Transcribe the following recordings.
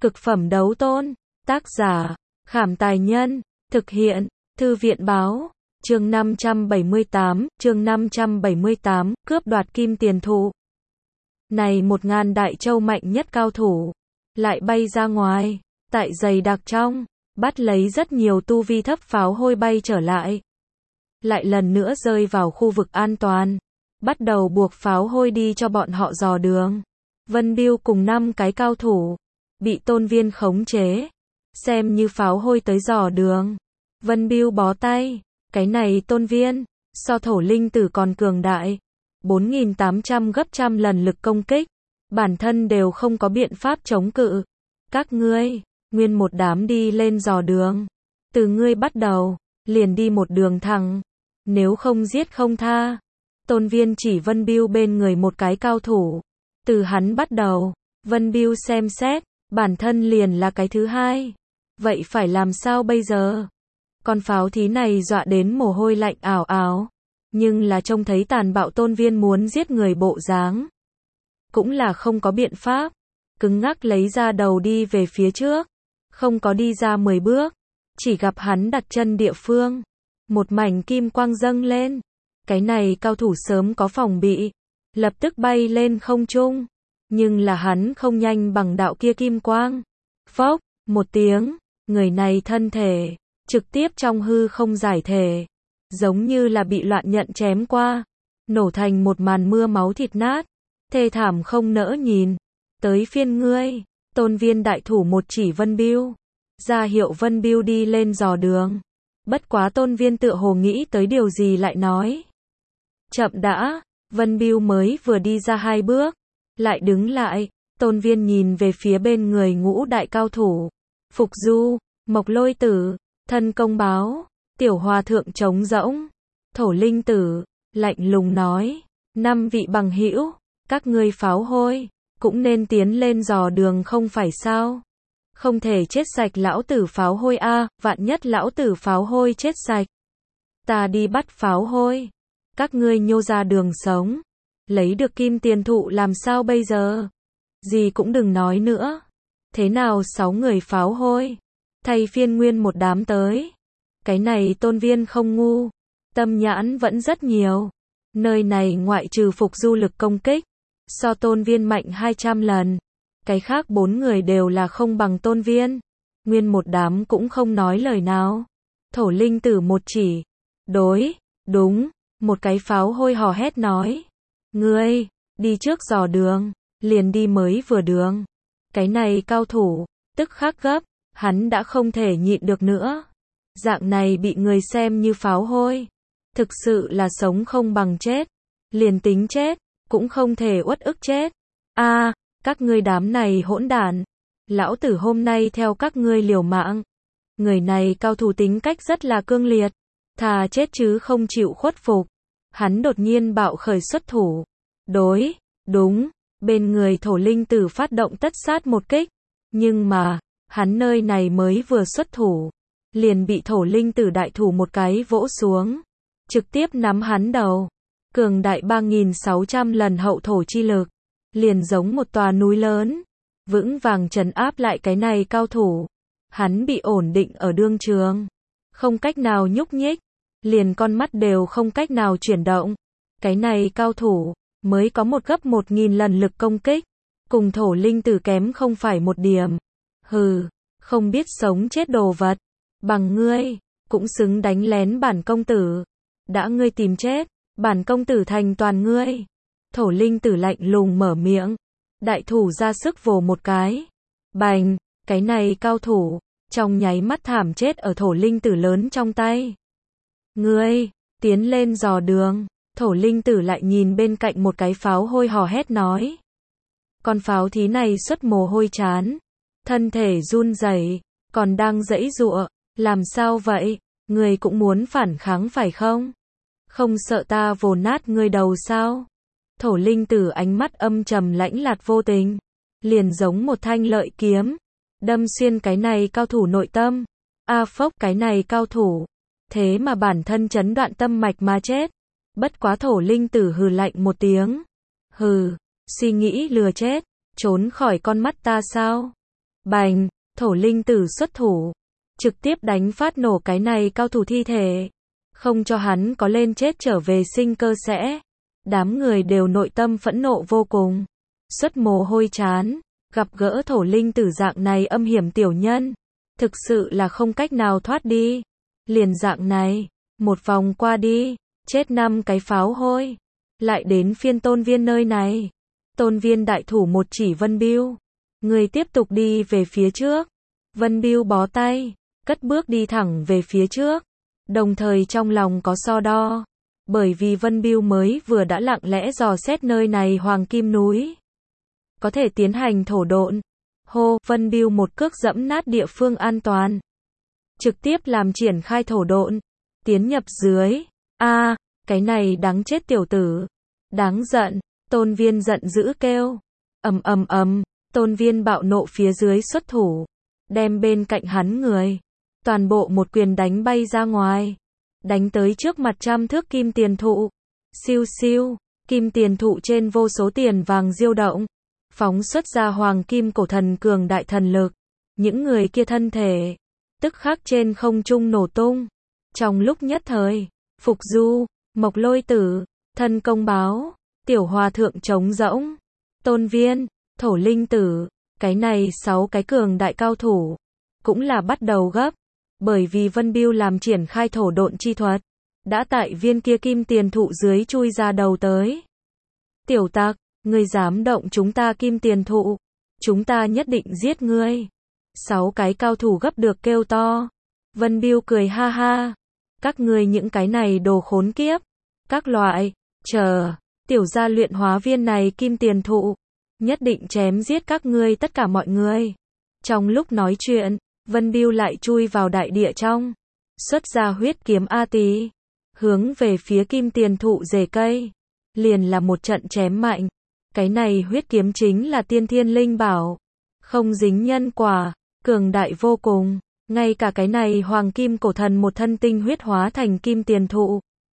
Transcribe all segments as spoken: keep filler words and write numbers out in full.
Cực phẩm đấu tôn. Tác giả, Khảm Tài Nhân. Thực hiện, Thư viện Báo. Chương năm trăm bảy mươi tám, chương năm trăm bảy mươi tám, cướp đoạt kim tiền thụ. Này một ngàn đại châu mạnh nhất cao thủ, lại bay ra ngoài, tại dày đặc trong, bắt lấy rất nhiều tu vi thấp pháo hôi bay trở lại. Lại lần nữa rơi vào khu vực an toàn, bắt đầu buộc pháo hôi đi cho bọn họ dò đường. Vân Biêu cùng năm cái cao thủ, bị Tôn Viên khống chế, xem như pháo hôi tới dò đường. Vân Biêu bó tay, cái này Tôn Viên, so thổ linh tử còn cường đại. bốn nghìn tám trăm gấp trăm lần lực công kích, bản thân đều không có biện pháp chống cự. Các ngươi, nguyên một đám đi lên dò đường. Từ ngươi bắt đầu, liền đi một đường thẳng. Nếu không giết không tha. Tôn Viên chỉ Vân Biêu bên người một cái cao thủ. Từ hắn bắt đầu, Vân Biêu xem xét, bản thân liền là cái thứ hai. Vậy phải làm sao bây giờ? Con pháo thí này dọa đến mồ hôi lạnh ảo ảo. Nhưng là trông thấy tàn bạo Tôn Viên muốn giết người bộ dáng. Cũng là không có biện pháp. Cứng ngắc lấy ra đầu đi về phía trước. Không có đi ra mười bước. Chỉ gặp hắn đặt chân địa phương. Một mảnh kim quang dâng lên. Cái này cao thủ sớm có phòng bị. Lập tức bay lên không trung. Nhưng là hắn không nhanh bằng đạo kia kim quang. Phốc, một tiếng. Người này thân thể. Trực tiếp trong hư không giải thể. Giống như là bị loạn nhận chém qua. Nổ thành một màn mưa máu thịt nát. Thê thảm không nỡ nhìn. Tới phiên ngươi. Tôn Viên đại thủ một chỉ Vân Biêu. Ra hiệu Vân Biêu đi lên dò đường. Bất quá Tôn Viên tựa hồ nghĩ tới điều gì lại nói. Chậm đã. Vân Biêu mới vừa đi ra hai bước. Lại đứng lại. Tôn Viên nhìn về phía bên người ngũ đại cao thủ. Phục Du, Mộc Lôi Tử, Thân Công Báo, Tiểu Hòa Thượng trống rỗng. Thổ Linh Tử, lạnh lùng nói. Năm vị bằng hữu, các ngươi pháo hôi, cũng nên tiến lên dò đường không phải sao? Không thể chết sạch lão tử pháo hôi a, vạn nhất lão tử pháo hôi chết sạch. Ta đi bắt pháo hôi. Các ngươi nhô ra đường sống. Lấy được kim tiền thụ làm sao bây giờ? Gì cũng đừng nói nữa. Thế nào sáu người pháo hôi? Thay phiên nguyên một đám tới. Cái này Tôn Viên không ngu. Tâm nhãn vẫn rất nhiều. Nơi này ngoại trừ Phục Du lực công kích. So Tôn Viên mạnh hai trăm lần. Cái khác bốn người đều là không bằng Tôn Viên. Nguyên một đám cũng không nói lời nào. Thổ Linh Tử một chỉ. Đối, đúng. Một cái pháo hôi hò hét nói. Ngươi, đi trước dò đường. Liền đi mới vừa đường. Cái này cao thủ, tức khắc gấp. Hắn đã không thể nhịn được nữa. Dạng này bị người xem như pháo hôi. Thực sự là sống không bằng chết. Liền tính chết, cũng không thể uất ức chết. A, các ngươi đám này hỗn đản. Lão tử hôm nay theo các ngươi liều mạng. Người này cao thủ tính cách rất là cương liệt. Thà chết chứ không chịu khuất phục. Hắn đột nhiên bạo khởi xuất thủ. Đối, đúng, bên người Thổ Linh Tử phát động tất sát một kích. Nhưng mà, hắn nơi này mới vừa xuất thủ. Liền bị Thổ Linh Tử đại thủ một cái vỗ xuống. Trực tiếp nắm hắn đầu. Cường đại ba nghìn sáu trăm lần hậu thổ chi lực. Liền giống một tòa núi lớn. Vững vàng trấn áp lại cái này cao thủ. Hắn bị ổn định ở đương trường. Không cách nào nhúc nhích. Liền con mắt đều không cách nào chuyển động. Cái này cao thủ, mới có một gấp một nghìn lần lực công kích. Cùng Thổ Linh Tử kém không phải một điểm. Hừ, không biết sống chết đồ vật. Bằng ngươi, cũng xứng đánh lén bản công tử. Đã ngươi tìm chết, bản công tử thành toàn ngươi. Thổ Linh Tử lạnh lùng mở miệng. Đại thủ ra sức vồ một cái. Bành, cái này cao thủ, trong nháy mắt thảm chết ở Thổ Linh Tử lớn trong tay. Ngươi, tiến lên dò đường. Thổ Linh Tử lại nhìn bên cạnh một cái pháo hôi hò hét nói. Con pháo thí này xuất mồ hôi chán. Thân thể run rẩy, còn đang giãy giụa. Làm sao vậy? Ngươi cũng muốn phản kháng phải không? Không sợ ta vồ nát ngươi đầu sao? Thổ Linh Tử ánh mắt âm trầm lãnh lạt vô tình. Liền giống một thanh lợi kiếm. Đâm xuyên cái này cao thủ nội tâm. A phốc cái này cao thủ. Thế mà bản thân chấn đoạn tâm mạch mà chết. Bất quá Thổ Linh Tử hừ lạnh một tiếng. Hừ, suy nghĩ lừa chết. Trốn khỏi con mắt ta sao? Bành, thổ linh tử xuất thủ, trực tiếp đánh phát nổ cái này cao thủ thi thể, không cho hắn có lên chết trở về sinh cơ sẽ. Đám người đều nội tâm phẫn nộ vô cùng, xuất mồ hôi chán, gặp gỡ thổ linh tử dạng này âm hiểm tiểu nhân, thực sự là không cách nào thoát đi. Liền dạng này, một vòng qua đi, chết năm cái pháo hôi, lại đến phiên Tôn Viên nơi này. Tôn Viên đại thủ một chỉ Vân Bưu, người tiếp tục đi về phía trước. Vân Bưu bó tay, cất bước đi thẳng về phía trước, đồng thời trong lòng có so đo, bởi vì Vân Bưu mới vừa đã lặng lẽ dò xét nơi này Hoàng Kim núi, có thể tiến hành thổ độn. Hô, Vân Bưu một cước dẫm nát địa phương an toàn, trực tiếp làm triển khai thổ độn, tiến nhập dưới. A, à, cái này đáng chết tiểu tử, đáng giận. Tôn Viên giận dữ kêu, ầm ầm ầm, Tôn Viên bạo nộ phía dưới xuất thủ, đem bên cạnh hắn người, toàn bộ một quyền đánh bay ra ngoài, đánh tới trước mặt trăm thước kim tiền thụ. Siêu siêu, kim tiền thụ trên vô số tiền vàng diêu động, phóng xuất ra hoàng kim cổ thần cường đại thần lực. Những người kia thân thể, tức khắc trên không trung nổ tung. Trong lúc nhất thời, Phục Du, Mộc Lôi Tử, Thân Công Báo, Tiểu Hòa Thượng trống rỗng, Tôn Viên, Thổ Linh Tử, cái này sáu cái cường đại cao thủ, cũng là bắt đầu gấp, bởi vì Vân Bưu làm triển khai thổ độn chi thuật, đã tại viên kia kim tiền thụ dưới chui ra đầu tới. Tiểu tặc, ngươi dám động chúng ta kim tiền thụ, chúng ta nhất định giết ngươi. Sáu cái cao thủ gấp được kêu to. Vân Bưu cười ha ha, các ngươi những cái này đồ khốn kiếp, các loại, chờ, tiểu gia luyện hóa viên này kim tiền thụ, nhất định chém giết các ngươi tất cả mọi người. Trong lúc nói chuyện, Vân Bưu lại chui vào đại địa trong, xuất ra huyết kiếm A Tỳ, hướng về phía kim tiền thụ rễ cây, liền là một trận chém mạnh. Cái này huyết kiếm chính là tiên thiên linh bảo, không dính nhân quả, cường đại vô cùng. Ngay cả cái này hoàng kim cổ thần một thân tinh huyết hóa thành kim tiền thụ,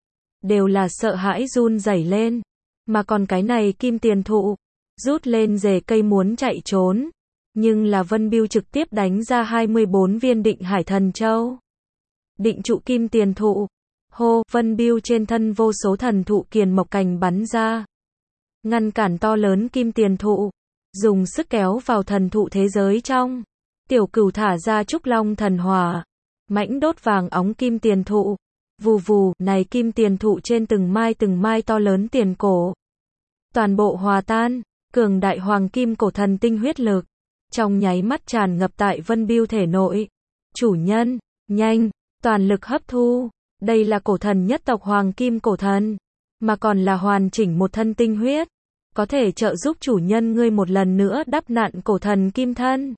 đều là sợ hãi run rẩy lên. Mà còn cái này kim tiền thụ, rút lên rễ cây muốn chạy trốn, nhưng là Vân Bưu trực tiếp đánh ra hai mươi bốn viên định hải thần châu, định trụ kim tiền thụ. Hô, Vân Bưu trên thân vô số thần thụ kiền mộc cành bắn ra, ngăn cản to lớn kim tiền thụ, dùng sức kéo vào thần thụ thế giới trong. Tiểu Cửu thả ra trúc long thần hỏa, mãnh đốt vàng óng kim tiền thụ. Vù vù, này kim tiền thụ trên từng mai từng mai to lớn tiền cổ, toàn bộ hòa tan, cường đại hoàng kim cổ thần tinh huyết lực, trong nháy mắt tràn ngập tại Vân Bưu thể nội. Chủ nhân, nhanh, toàn lực hấp thu, đây là cổ thần nhất tộc hoàng kim cổ thần, mà còn là hoàn chỉnh một thân tinh huyết, có thể trợ giúp chủ nhân ngươi một lần nữa đắp nặn cổ thần kim thân.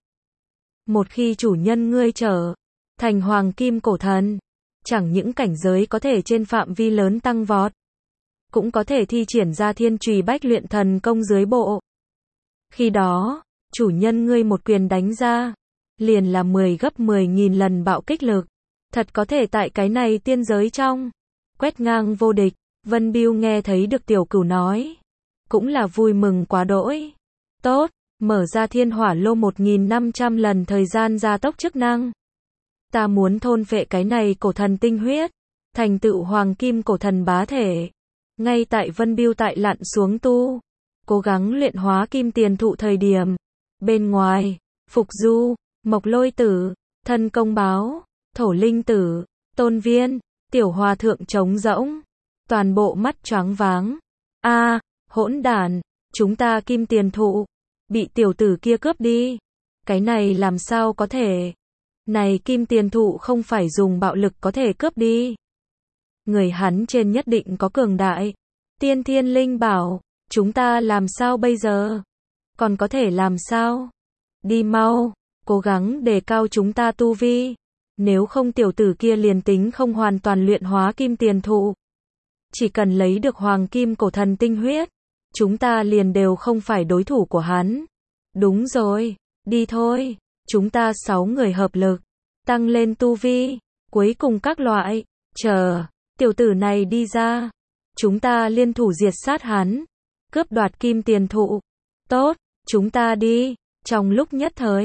Một khi chủ nhân ngươi trở thành hoàng kim cổ thần, chẳng những cảnh giới có thể trên phạm vi lớn tăng vọt, cũng có thể thi triển ra thiên trùy bách luyện thần công dưới bộ. Khi đó, chủ nhân ngươi một quyền đánh ra, liền là mười gấp mười nghìn lần bạo kích lực, thật có thể tại cái này tiên giới trong, quét ngang vô địch. Vân Bưu nghe thấy được Tiểu Cửu nói, cũng là vui mừng quá đỗi. Tốt, mở ra thiên hỏa lô một nghìn năm trăm lần thời gian gia tốc chức năng. Ta muốn thôn phệ cái này cổ thần tinh huyết, thành tựu hoàng kim cổ thần bá thể. Ngay tại Vân Bưu tại lặn xuống tu, cố gắng luyện hóa kim tiền thụ thời điểm, bên ngoài, Phục Du, Mộc Lôi Tử, Thân Công Báo, Thổ Linh Tử, Tôn Viên, Tiểu Hòa Thượng trống rỗng, toàn bộ mắt choáng váng. A, à, hỗn đản, chúng ta kim tiền thụ bị tiểu tử kia cướp đi. Cái này làm sao có thể? Này kim tiền thụ không phải dùng bạo lực có thể cướp đi. Người hắn trên nhất định có cường đại tiên thiên linh bảo, chúng ta làm sao bây giờ? Còn có thể làm sao? Đi mau, cố gắng đề cao chúng ta tu vi, nếu không tiểu tử kia liền tính không hoàn toàn luyện hóa kim tiền thụ, chỉ cần lấy được hoàng kim cổ thần tinh huyết, chúng ta liền đều không phải đối thủ của hắn. Đúng rồi, đi thôi, chúng ta sáu người hợp lực, tăng lên tu vi, cuối cùng các loại, chờ, tiểu tử này đi ra, chúng ta liên thủ diệt sát hắn, cướp đoạt kim tiền thụ. Tốt, chúng ta đi. Trong lúc nhất thời,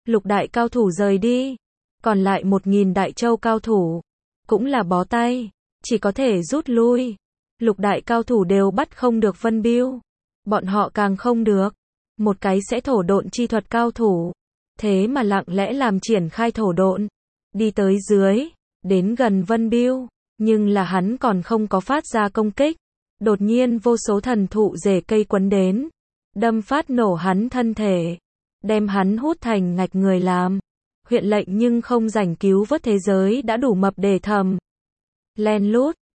Lục đại cao thủ rời đi. Còn lại một nghìn đại châu cao thủ. Cũng là bó tay. Chỉ có thể rút lui. Lục đại cao thủ đều bắt không được Vân Biêu. Bọn họ càng không được. Một cái sẽ thổ độn chi thuật cao thủ. Thế mà lặng lẽ làm triển khai thổ độn. Đi tới dưới. Đến gần Vân Biêu. Nhưng là hắn còn không có phát ra công kích. Đột nhiên vô số thần thụ rễ cây quấn đến. Đâm phát nổ hắn thân thể. Đem hắn hút thành ngạch người làm. Huyện lệnh nhưng không rảnh cứu vớt thế giới đã đủ mập để thầm. Len lút.